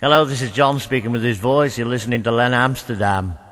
Hello, this is John speaking with his voice. You're listening to Len Amsterdam.